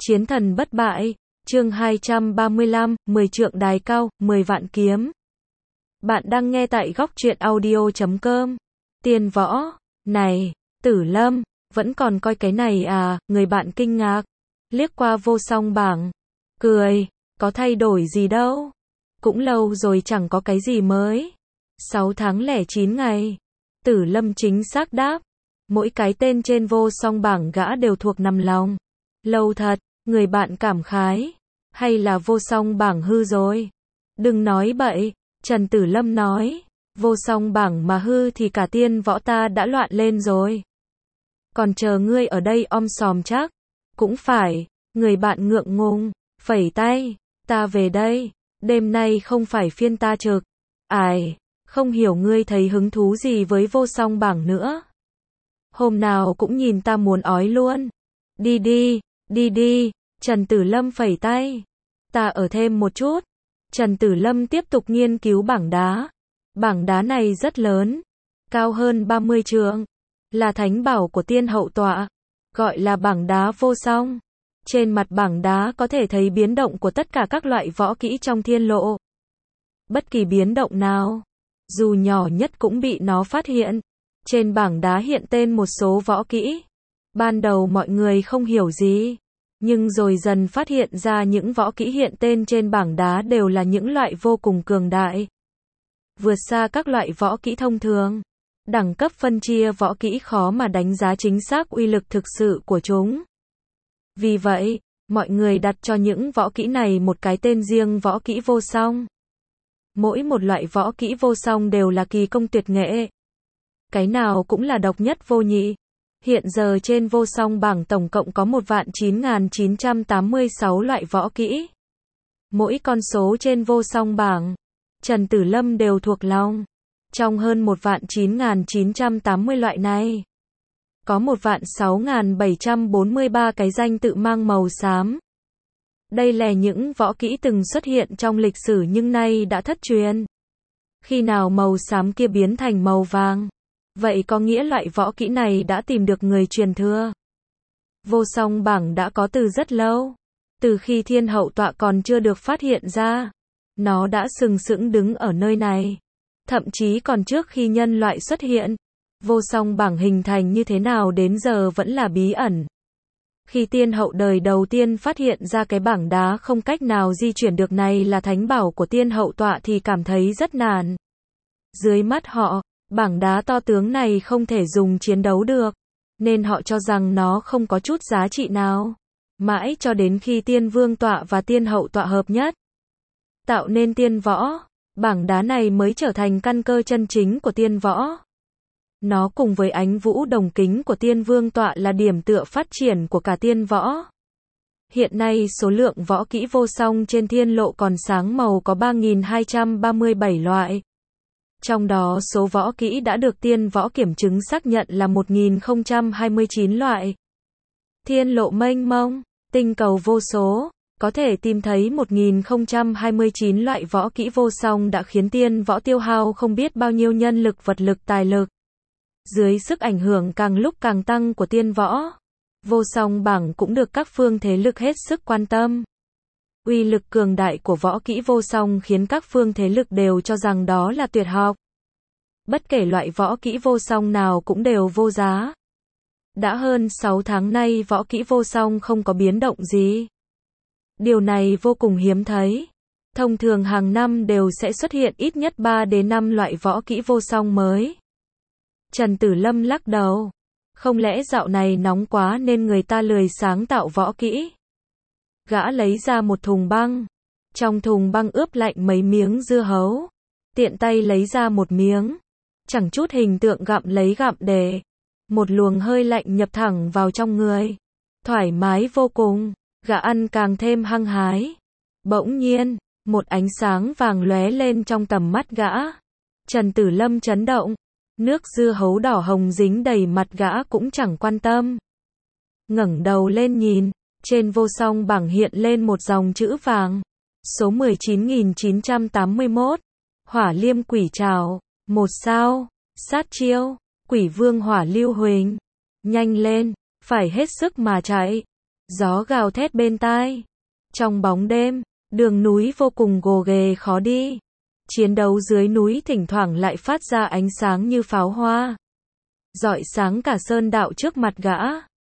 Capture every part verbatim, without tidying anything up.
Chiến thần bất bại, chương hai trăm ba mươi lăm, mười trượng đài cao, mười vạn kiếm. Bạn đang nghe tại góc truyện audio chấm com. Tiên võ, này, Tử Lâm, vẫn còn coi cái này à, người bạn kinh ngạc, liếc qua vô song bảng, cười, có thay đổi gì đâu, cũng lâu rồi chẳng có cái gì mới. Sáu tháng lẻ chín ngày, Tử Lâm chính xác đáp, mỗi cái tên trên vô song bảng gã đều thuộc nằm lòng. Lâu thật, người bạn cảm khái, hay là vô song bảng hư rồi? Đừng nói bậy, Trần Tử Lâm nói, vô song bảng mà hư thì cả tiên võ ta đã loạn lên rồi. Còn chờ ngươi ở đây om sòm chắc. Cũng phải, người bạn ngượng ngùng, phẩy tay, ta về đây, đêm nay không phải phiên ta trực. Ai, không hiểu ngươi thấy hứng thú gì với vô song bảng nữa. Hôm nào cũng nhìn ta muốn ói luôn. Đi đi, đi đi, Trần Tử Lâm phẩy tay. Ta ở thêm một chút. Trần Tử Lâm tiếp tục nghiên cứu bảng đá. Bảng đá này rất lớn, cao hơn ba mươi trượng, là thánh bảo của tiên hậu tọa, gọi là bảng đá vô song. Trên mặt bảng đá có thể thấy biến động của tất cả các loại võ kỹ trong thiên lộ. Bất kỳ biến động nào, dù nhỏ nhất cũng bị nó phát hiện. Trên bảng đá hiện tên một số võ kỹ. Ban đầu mọi người không hiểu gì, nhưng rồi dần phát hiện ra những võ kỹ hiện tên trên bảng đá đều là những loại vô cùng cường đại, vượt xa các loại võ kỹ thông thường. Đẳng cấp phân chia võ kỹ khó mà đánh giá chính xác uy lực thực sự của chúng. Vì vậy, mọi người đặt cho những võ kỹ này một cái tên riêng, võ kỹ vô song. Mỗi một loại võ kỹ vô song đều là kỳ công tuyệt nghệ. Cái nào cũng là độc nhất vô nhị. Hiện giờ trên vô song bảng tổng cộng có một vạn chín nghìn chín trăm tám mươi sáu loại võ kỹ. Mỗi con số trên vô song bảng, Trần Tử Lâm đều thuộc lòng. Trong hơn một vạn chín nghìn chín trăm tám mươi loại này, có một vạn sáu nghìn bảy trăm bốn mươi ba cái danh tự mang màu xám. Đây là những võ kỹ từng xuất hiện trong lịch sử nhưng nay đã thất truyền. Khi nào màu xám kia biến thành màu vàng, vậy có nghĩa loại võ kỹ này đã tìm được người truyền thừa. Vô song bảng đã có từ rất lâu, từ khi thiên hậu tọa còn chưa được phát hiện ra, nó đã sừng sững đứng ở nơi này. Thậm chí còn trước khi nhân loại xuất hiện, vô song bảng hình thành như thế nào đến giờ vẫn là bí ẩn. Khi tiên hậu đời đầu tiên phát hiện ra cái bảng đá không cách nào di chuyển được này là thánh bảo của tiên hậu tọa thì cảm thấy rất nản. Dưới mắt họ, bảng đá to tướng này không thể dùng chiến đấu được, nên họ cho rằng nó không có chút giá trị nào. Mãi cho đến khi tiên vương tọa và tiên hậu tọa hợp nhất, tạo nên tiên võ, bảng đá này mới trở thành căn cơ chân chính của tiên võ. Nó cùng với ánh vũ đồng kính của tiên vương tọa là điểm tựa phát triển của cả tiên võ. Hiện nay số lượng võ kỹ vô song trên thiên lộ còn sáng màu có ba nghìn hai trăm ba mươi bảy loại. Trong đó số võ kỹ đã được tiên võ kiểm chứng xác nhận là một nghìn không trăm hai mươi chín loại. Thiên lộ mênh mông, tinh cầu vô số, có thể tìm thấy một nghìn không trăm hai mươi chín loại võ kỹ vô song đã khiến tiên võ tiêu hao không biết bao nhiêu nhân lực, vật lực, tài lực. Dưới sức ảnh hưởng càng lúc càng tăng của tiên võ, vô song bảng cũng được các phương thế lực hết sức quan tâm. Uy lực cường đại của võ kỹ vô song khiến các phương thế lực đều cho rằng đó là tuyệt học. Bất kể loại võ kỹ vô song nào cũng đều vô giá. Đã hơn sáu tháng nay võ kỹ vô song không có biến động gì. Điều này vô cùng hiếm thấy. Thông thường hàng năm đều sẽ xuất hiện ít nhất ba đến năm loại võ kỹ vô song mới. Trần Tử Lâm lắc đầu. Không lẽ dạo này nóng quá nên người ta lười sáng tạo võ kỹ? Gã lấy ra một thùng băng. Trong thùng băng ướp lạnh mấy miếng dưa hấu. Tiện tay lấy ra một miếng. Chẳng chút hình tượng gặm lấy gặm để. Một luồng hơi lạnh nhập thẳng vào trong người. Thoải mái vô cùng. Gã ăn càng thêm hăng hái. Bỗng nhiên, một ánh sáng vàng lóe lên trong tầm mắt gã. Trần Tử Lâm chấn động. Nước dưa hấu đỏ hồng dính đầy mặt gã cũng chẳng quan tâm. Ngẩng đầu lên nhìn, trên vô song bảng hiện lên một dòng chữ vàng. Số mười chín nghìn chín trăm tám mươi mốt. Hỏa liêm quỷ trảo. Một sao. Sát chiêu. Quỷ vương hỏa lưu huỳnh. Nhanh lên, phải hết sức mà chạy. Gió gào thét bên tai. Trong bóng đêm, đường núi vô cùng gồ ghề khó đi. Chiến đấu dưới núi thỉnh thoảng lại phát ra ánh sáng như pháo hoa, rọi sáng cả sơn đạo trước mặt gã.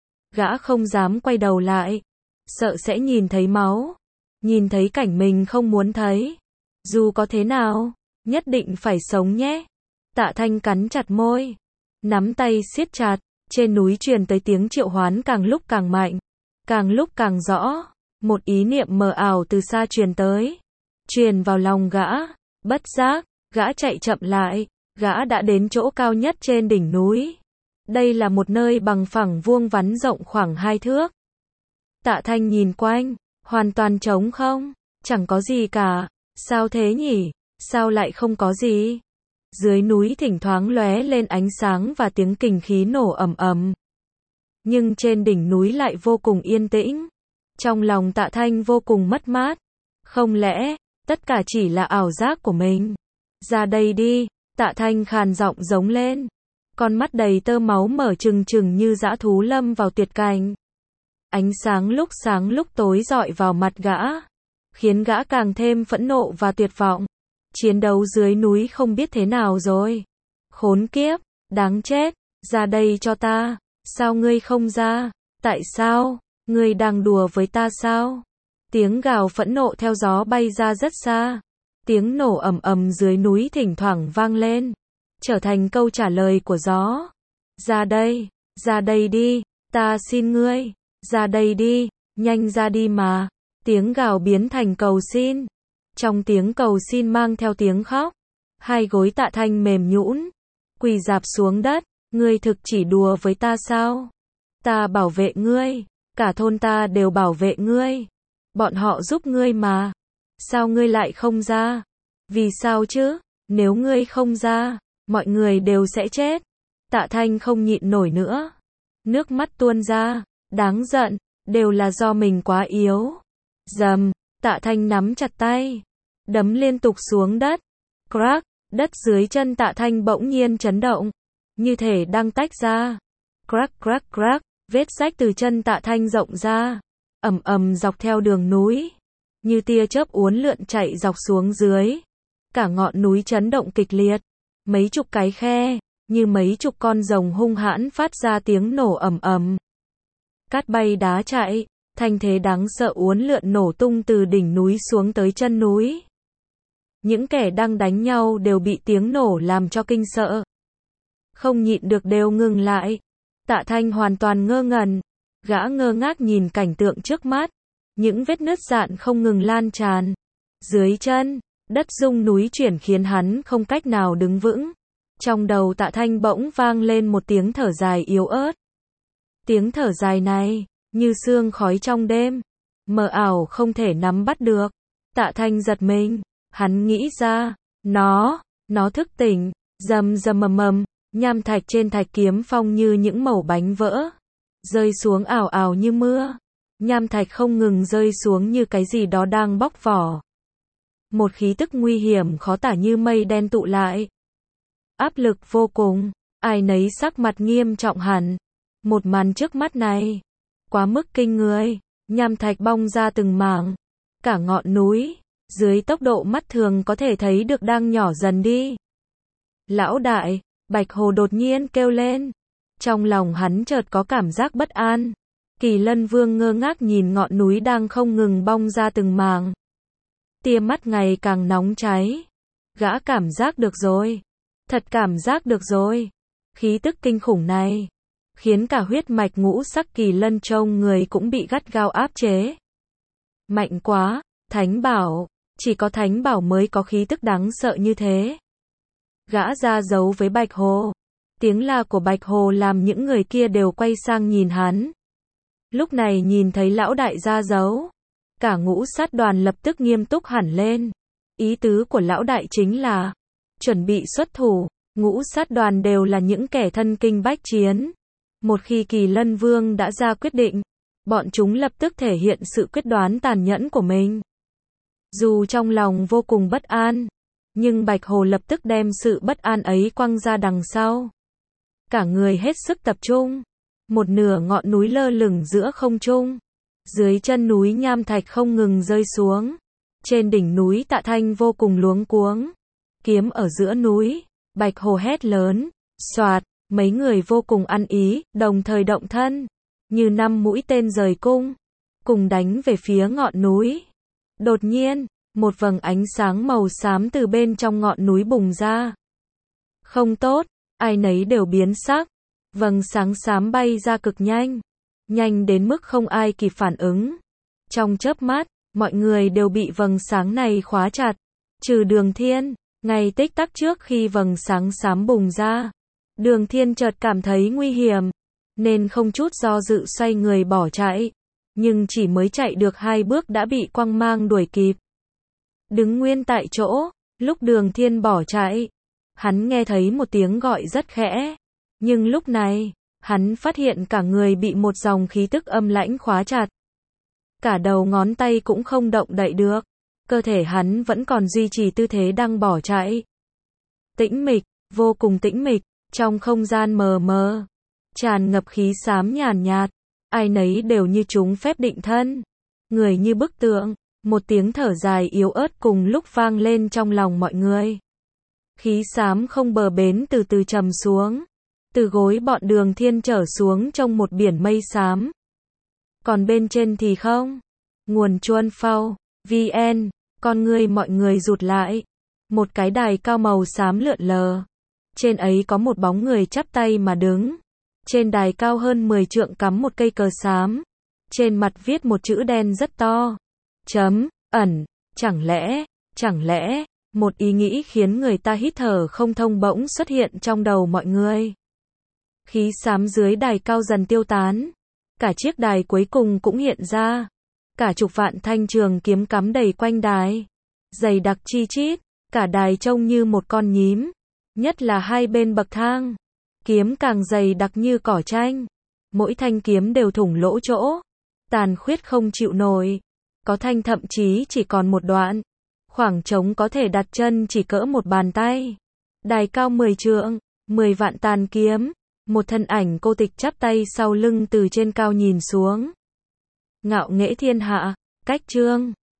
Gã không dám quay đầu lại, sợ sẽ nhìn thấy máu, nhìn thấy cảnh mình không muốn thấy. Dù có thế nào, nhất định phải sống nhé. Tạ Thanh cắn chặt môi, nắm tay siết chặt. Trên núi truyền tới tiếng triệu hoán càng lúc càng mạnh, càng lúc càng rõ. Một ý niệm mờ ảo từ xa truyền tới, truyền vào lòng gã. Bất giác, gã chạy chậm lại. Gã đã đến chỗ cao nhất trên đỉnh núi. Đây là một nơi bằng phẳng vuông vắn rộng khoảng hai thước. Tạ Thanh nhìn quanh, hoàn toàn trống không, chẳng có gì cả. Sao thế nhỉ? Sao lại không có gì? Dưới núi thỉnh thoảng lóe lên ánh sáng và tiếng kình khí nổ ầm ầm. Nhưng trên đỉnh núi lại vô cùng yên tĩnh. Trong lòng Tạ Thanh vô cùng mất mát. Không lẽ, tất cả chỉ là ảo giác của mình? Ra đây đi, Tạ Thanh khàn giọng giống lên. Con mắt đầy tơ máu mở trừng trừng như dã thú lâm vào tuyệt cảnh. Ánh sáng lúc sáng lúc tối rọi vào mặt gã, khiến gã càng thêm phẫn nộ và tuyệt vọng. Chiến đấu dưới núi không biết thế nào rồi. Khốn kiếp, đáng chết, ra đây cho ta. Sao ngươi không ra? Tại sao? Ngươi đang đùa với ta sao? Tiếng gào phẫn nộ theo gió bay ra rất xa. Tiếng nổ ầm ầm dưới núi thỉnh thoảng vang lên, trở thành câu trả lời của gió. Ra đây, ra đây đi, ta xin ngươi, ra đây đi, nhanh ra đi mà. Tiếng gào biến thành cầu xin. Trong tiếng cầu xin mang theo tiếng khóc. Hai gối Tạ Thanh mềm nhũn, quỳ rạp xuống đất. Ngươi thực chỉ đùa với ta sao? Ta bảo vệ ngươi, cả thôn ta đều bảo vệ ngươi. Bọn họ giúp ngươi mà. Sao ngươi lại không ra? Vì sao chứ? Nếu ngươi không ra, mọi người đều sẽ chết. Tạ Thanh không nhịn nổi nữa. Nước mắt tuôn ra. Đáng giận, đều là do mình quá yếu. Dầm, Tạ Thanh nắm chặt tay, đấm liên tục xuống đất. Crack, đất dưới chân Tạ Thanh bỗng nhiên chấn động, như thể đang tách ra. Crack crack crack, vết rách từ chân Tạ Thanh rộng ra, ầm ầm dọc theo đường núi, như tia chớp uốn lượn chạy dọc xuống dưới. Cả ngọn núi chấn động kịch liệt, mấy chục cái khe, như mấy chục con rồng hung hãn phát ra tiếng nổ ầm ầm. Cát bay đá chạy, thanh thế đáng sợ uốn lượn nổ tung từ đỉnh núi xuống tới chân núi. Những kẻ đang đánh nhau đều bị tiếng nổ làm cho kinh sợ. Không nhịn được đều ngừng lại. Tạ Thanh hoàn toàn ngơ ngẩn. Gã ngơ ngác nhìn cảnh tượng trước mắt. Những vết nứt rạn không ngừng lan tràn. Dưới chân, đất rung núi chuyển khiến hắn không cách nào đứng vững. Trong đầu Tạ Thanh bỗng vang lên một tiếng thở dài yếu ớt. Tiếng thở dài này, như sương khói trong đêm, mờ ảo không thể nắm bắt được. Tạ Thanh giật mình, hắn nghĩ ra, nó, nó thức tỉnh. Rầm rầm mầm mầm, nham thạch trên thạch kiếm phong như những mẩu bánh vỡ, rơi xuống ảo ảo như mưa. Nham thạch không ngừng rơi xuống như cái gì đó đang bóc vỏ. Một khí tức nguy hiểm khó tả như mây đen tụ lại. Áp lực vô cùng, ai nấy sắc mặt nghiêm trọng hẳn. Một màn trước mắt này, quá mức kinh người. Nham thạch bong ra từng mảng. Cả ngọn núi, dưới tốc độ mắt thường có thể thấy được đang nhỏ dần đi. Lão đại, Bạch Hồ đột nhiên kêu lên. Trong lòng hắn chợt có cảm giác bất an. Kỳ Lân Vương ngơ ngác nhìn ngọn núi đang không ngừng bong ra từng mảng. Tia mắt ngày càng nóng cháy. Gã cảm giác được rồi. Thật cảm giác được rồi. Khí tức kinh khủng này khiến cả huyết mạch ngũ sắc Kỳ Lân trong người cũng bị gắt gao áp chế. Mạnh quá, Thánh Bảo, chỉ có Thánh Bảo mới có khí tức đáng sợ như thế. Gã ra dấu với Bạch Hồ. Tiếng la của Bạch Hồ làm những người kia đều quay sang nhìn hắn. Lúc này nhìn thấy lão đại ra dấu, cả ngũ sát đoàn lập tức nghiêm túc hẳn lên. Ý tứ của lão đại chính là chuẩn bị xuất thủ. Ngũ sát đoàn đều là những kẻ thân kinh bách chiến. Một khi Kỳ Lân Vương đã ra quyết định, bọn chúng lập tức thể hiện sự quyết đoán tàn nhẫn của mình. Dù trong lòng vô cùng bất an, nhưng Bạch Hồ lập tức đem sự bất an ấy quăng ra đằng sau. Cả người hết sức tập trung. Một nửa ngọn núi lơ lửng giữa không trung. Dưới chân núi nham thạch không ngừng rơi xuống. Trên đỉnh núi Tạ Thanh vô cùng luống cuống. Kiếm ở giữa núi, Bạch Hồ hét lớn, soạt, mấy người vô cùng ăn ý, đồng thời động thân, như năm mũi tên rời cung, cùng đánh về phía ngọn núi. Đột nhiên, một vầng ánh sáng màu xám từ bên trong ngọn núi bùng ra. Không tốt, ai nấy đều biến sắc. Vầng sáng xám bay ra cực nhanh, nhanh đến mức không ai kịp phản ứng. Trong chớp mắt, mọi người đều bị vầng sáng này khóa chặt, trừ Đường Thiên. Ngay tích tắc trước khi vầng sáng xám bùng ra, Đường Thiên chợt cảm thấy nguy hiểm, nên không chút do dự xoay người bỏ chạy, nhưng chỉ mới chạy được hai bước đã bị quang mang đuổi kịp. Đứng nguyên tại chỗ, lúc Đường Thiên bỏ chạy, hắn nghe thấy một tiếng gọi rất khẽ, nhưng lúc này, hắn phát hiện cả người bị một dòng khí tức âm lãnh khóa chặt. Cả đầu ngón tay cũng không động đậy được, cơ thể hắn vẫn còn duy trì tư thế đang bỏ chạy. Tĩnh mịch, vô cùng tĩnh mịch, trong không gian mờ mờ, tràn ngập khí xám nhàn nhạt, ai nấy đều như chúng phép định thân, người như bức tượng, một tiếng thở dài yếu ớt cùng lúc vang lên trong lòng mọi người. Khí xám không bờ bến từ từ trầm xuống, từ gối bọn Đường Thiên trở xuống trong một biển mây xám. Còn bên trên thì không. Nguồn Chuan Phao, vê en, con người mọi người rụt lại. Một cái đài cao màu xám lượn lờ. Trên ấy có một bóng người chắp tay mà đứng. Trên đài cao hơn mười trượng cắm một cây cờ xám. Trên mặt viết một chữ đen rất to. Chấm, ẩn, chẳng lẽ, chẳng lẽ, một ý nghĩ khiến người ta hít thở không thông bỗng xuất hiện trong đầu mọi người. Khí xám dưới đài cao dần tiêu tán. Cả chiếc đài cuối cùng cũng hiện ra. Cả chục vạn thanh trường kiếm cắm đầy quanh đài. Dày đặc chi chít, cả đài trông như một con nhím. Nhất là hai bên bậc thang. Kiếm càng dày đặc như cỏ tranh. Mỗi thanh kiếm đều thủng lỗ chỗ. Tàn khuyết không chịu nổi. Có thanh thậm chí chỉ còn một đoạn. Khoảng trống có thể đặt chân chỉ cỡ một bàn tay. Đài cao mười trượng, mười vạn tàn kiếm. Một thân ảnh cô tịch chắp tay sau lưng từ trên cao nhìn xuống. Ngạo nghễ thiên hạ, cách chương.